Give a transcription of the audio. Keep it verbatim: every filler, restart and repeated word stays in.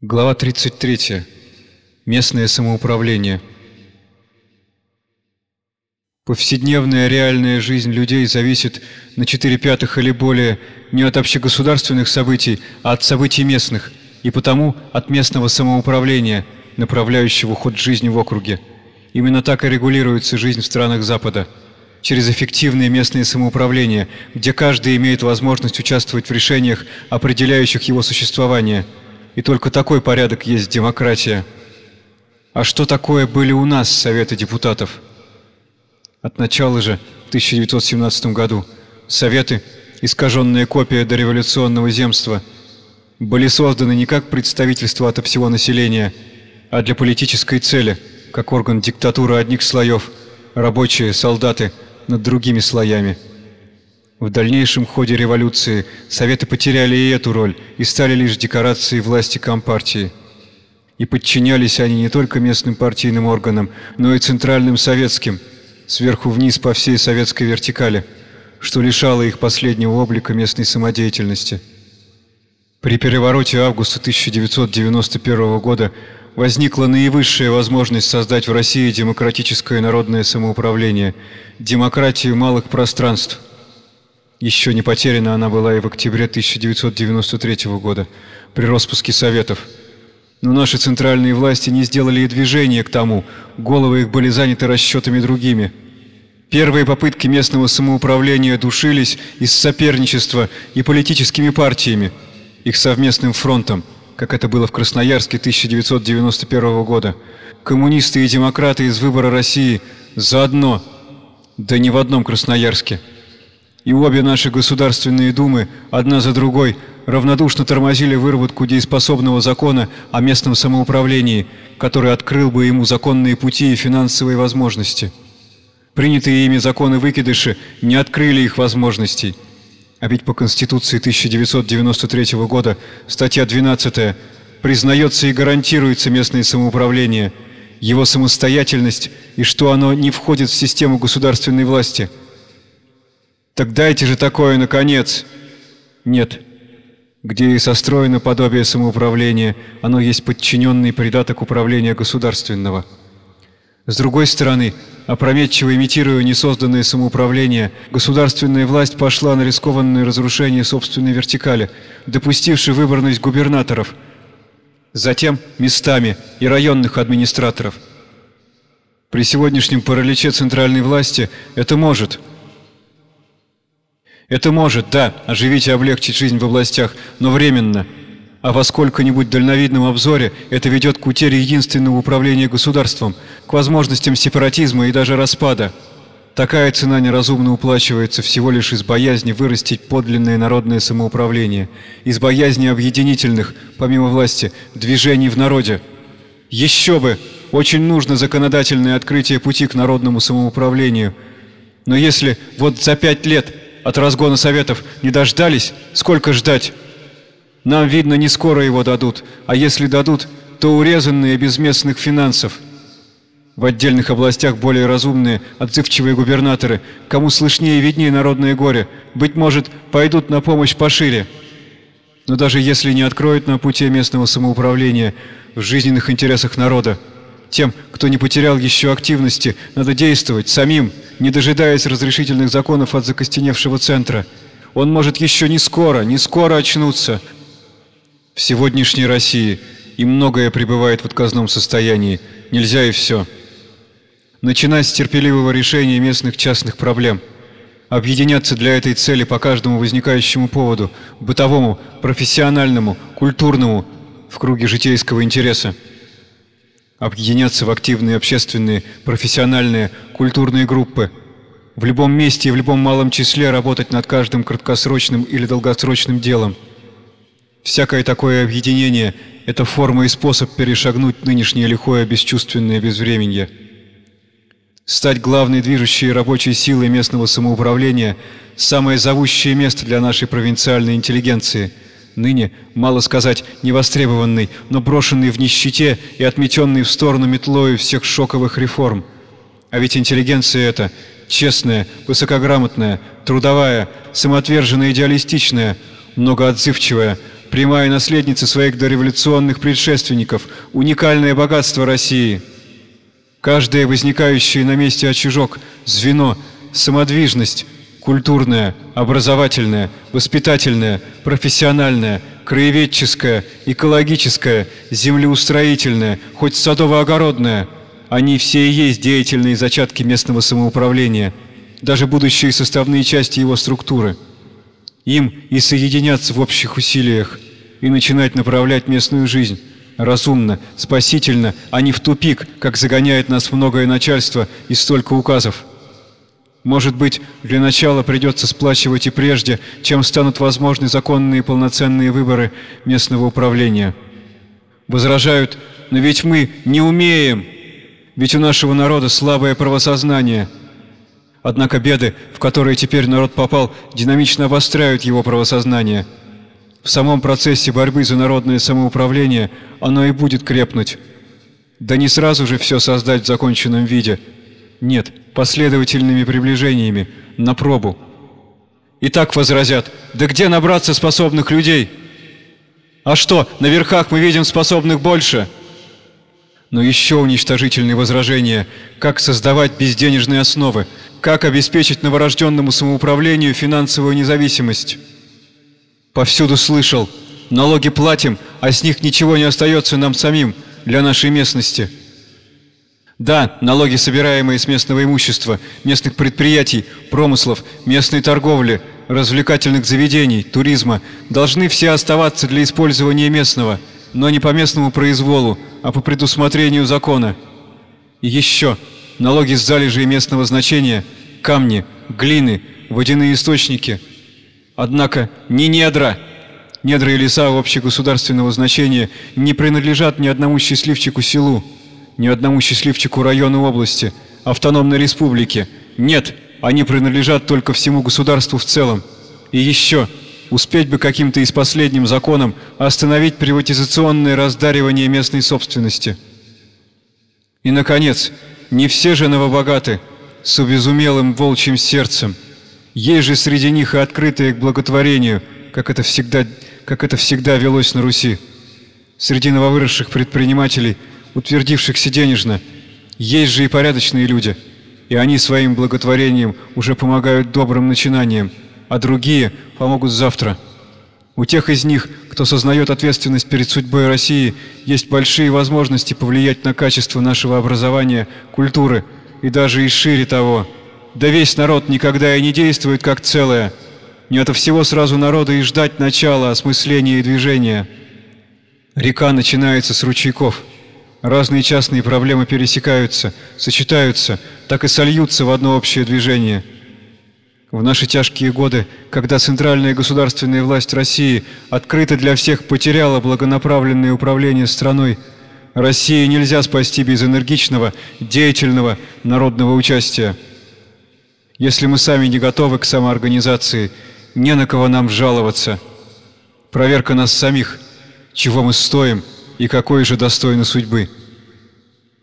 Глава тридцать третья. Местное самоуправление. Повседневная реальная жизнь людей зависит на четыре пятых или более не от общегосударственных событий, а от событий местных, и потому от местного самоуправления, направляющего ход жизни в округе. Именно так и регулируется жизнь в странах Запада. Через эффективное местное самоуправление, где каждый имеет возможность участвовать в решениях, определяющих его существование. И только такой порядок есть демократия. А что такое были у нас Советы депутатов? От начала же, в тысяча девятьсот семнадцатом году, Советы, искаженная копия дореволюционного земства, были созданы не как представительство от всего населения, а для политической цели, как орган диктатуры одних слоев, рабочие, солдаты, над другими слоями. В дальнейшем ходе революции Советы потеряли и эту роль и стали лишь декорацией власти Компартии. И подчинялись они не только местным партийным органам, но и центральным советским, сверху вниз по всей советской вертикали, что лишало их последнего облика местной самодеятельности. При перевороте августа тысяча девятьсот девяносто первого года возникла наивысшая возможность создать в России демократическое народное самоуправление, демократию малых пространств. Еще не потеряна она была и в октябре тысяча девятьсот девяносто третьего года, при распуске Советов. Но наши центральные власти не сделали и движения к тому, головы их были заняты расчетами другими. Первые попытки местного самоуправления душились из соперничества и политическими партиями, их совместным фронтом, как это было в Красноярске тысяча девятьсот девяносто первого года. Коммунисты и демократы из «Выбора России» заодно, да не в одном Красноярске. И обе наши государственные думы, одна за другой, равнодушно тормозили выработку дееспособного закона о местном самоуправлении, который открыл бы ему законные пути и финансовые возможности. Принятые ими законы-выкидыши не открыли их возможностей. А ведь по Конституции тысяча девятьсот девяносто третьего года, статья двенадцатая, признается и гарантируется местное самоуправление, его самостоятельность и что оно не входит в систему государственной власти. Так дайте же такое, наконец! Нет. Где и состроено подобие самоуправления, оно есть подчиненный придаток управления государственного. С другой стороны, опрометчиво имитируя несозданное самоуправление, государственная власть пошла на рискованное разрушение собственной вертикали, допустивши выборность губернаторов, затем местами и районных администраторов. При сегодняшнем параличе центральной власти это может – Это может, да, оживить и облегчить жизнь в областях, но временно. А во сколько-нибудь дальновидном обзоре это ведет к утере единственного управления государством, к возможностям сепаратизма и даже распада. Такая цена неразумно уплачивается всего лишь из боязни вырастить подлинное народное самоуправление, из боязни объединительных, помимо власти, движений в народе. Еще бы! Очень нужно законодательное открытие пути к народному самоуправлению. Но если вот за пять лет от разгона Советов не дождались, сколько ждать? Нам, видно, не скоро его дадут, а если дадут, то урезанные без местных финансов. В отдельных областях более разумные, отзывчивые губернаторы, кому слышнее и виднее народное горе, быть может, пойдут на помощь пошире. Но даже если не откроют на пути местного самоуправления в жизненных интересах народа, тем, кто не потерял еще активности, надо действовать самим, не дожидаясь разрешительных законов от закостеневшего центра. Он может еще не скоро, не скоро очнуться. В сегодняшней России и многое пребывает в отказном состоянии. Нельзя и все. Начинать с терпеливого решения местных частных проблем. Объединяться для этой цели по каждому возникающему поводу, бытовому, профессиональному, культурному, в круге житейского интереса. Объединяться в активные общественные, профессиональные, культурные группы. В любом месте и в любом малом числе работать над каждым краткосрочным или долгосрочным делом. Всякое такое объединение – это форма и способ перешагнуть нынешнее лихое бесчувственное безвременье. Стать главной движущей рабочей силой местного самоуправления – самое зовущее место для нашей провинциальной интеллигенции – ныне, мало сказать, невостребованный, но брошенный в нищете и отметенный в сторону метлою всех шоковых реформ. А ведь интеллигенция эта честная, высокограмотная, трудовая, самоотверженная, идеалистичная, многоотзывчивая, прямая наследница своих дореволюционных предшественников, уникальное богатство России. Каждое возникающее на месте очажок, звено, самодвижность, культурная, образовательная, воспитательная, профессиональная, краеведческая, экологическая, землеустроительная, хоть садово-огородная, они все и есть деятельные зачатки местного самоуправления, даже будущие составные части его структуры. Им и соединяться в общих усилиях, и начинать направлять местную жизнь разумно, спасительно, а не в тупик, как загоняет нас многое начальство и столько указов. Может быть, для начала придется сплачивать и прежде, чем станут возможны законные и полноценные выборы местного управления. Возражают: но ведь мы не умеем, ведь у нашего народа слабое правосознание. Однако беды, в которые теперь народ попал, динамично обостряют его правосознание. В самом процессе борьбы за народное самоуправление оно и будет крепнуть. Да не сразу же все создать в законченном виде. Нет, последовательными приближениями, на пробу. И так возразят: да где набраться способных людей? А что, на верхах мы видим способных больше? Но еще уничтожительные возражения: как создавать безденежные основы, как обеспечить новорожденному самоуправлению финансовую независимость. Повсюду слышал: налоги платим, а с них ничего не остается нам самим, для нашей местности. Да, налоги, собираемые с местного имущества, местных предприятий, промыслов, местной торговли, развлекательных заведений, туризма, должны все оставаться для использования местного, но не по местному произволу, а по предусмотрению закона. И еще налоги с залежей местного значения, камни, глины, водяные источники. Однако не недра. Недра и леса общегосударственного значения не принадлежат ни одному счастливчику селу, ни одному счастливчику району области, автономной республике. Нет, они принадлежат только всему государству в целом. И еще, успеть бы каким-то из последним законом остановить приватизационное раздаривание местной собственности. И, наконец, не все же новобогаты с обезумелым волчьим сердцем. Есть же среди них и открытые к благотворению, как это всегда, как это всегда велось на Руси. Среди нововыросших предпринимателей, утвердившихся денежно, есть же и порядочные люди, и они своим благотворением уже помогают добрым начинаниям, а другие помогут завтра. У тех из них, кто сознает ответственность перед судьбой России, есть большие возможности повлиять на качество нашего образования, культуры и даже и шире того. Да весь народ никогда и не действует как целое. Не ото всего сразу народа и ждать начала, осмысления и движения. Река начинается с ручейков. Разные частные проблемы пересекаются, сочетаются, так и сольются в одно общее движение. В наши тяжкие годы, когда центральная государственная власть России открыто для всех потеряла благонаправленное управление страной, Россию нельзя спасти без энергичного, деятельного народного участия. Если мы сами не готовы к самоорганизации, не на кого нам жаловаться. Проверка нас самих, чего мы стоим и какой же достойны судьбы.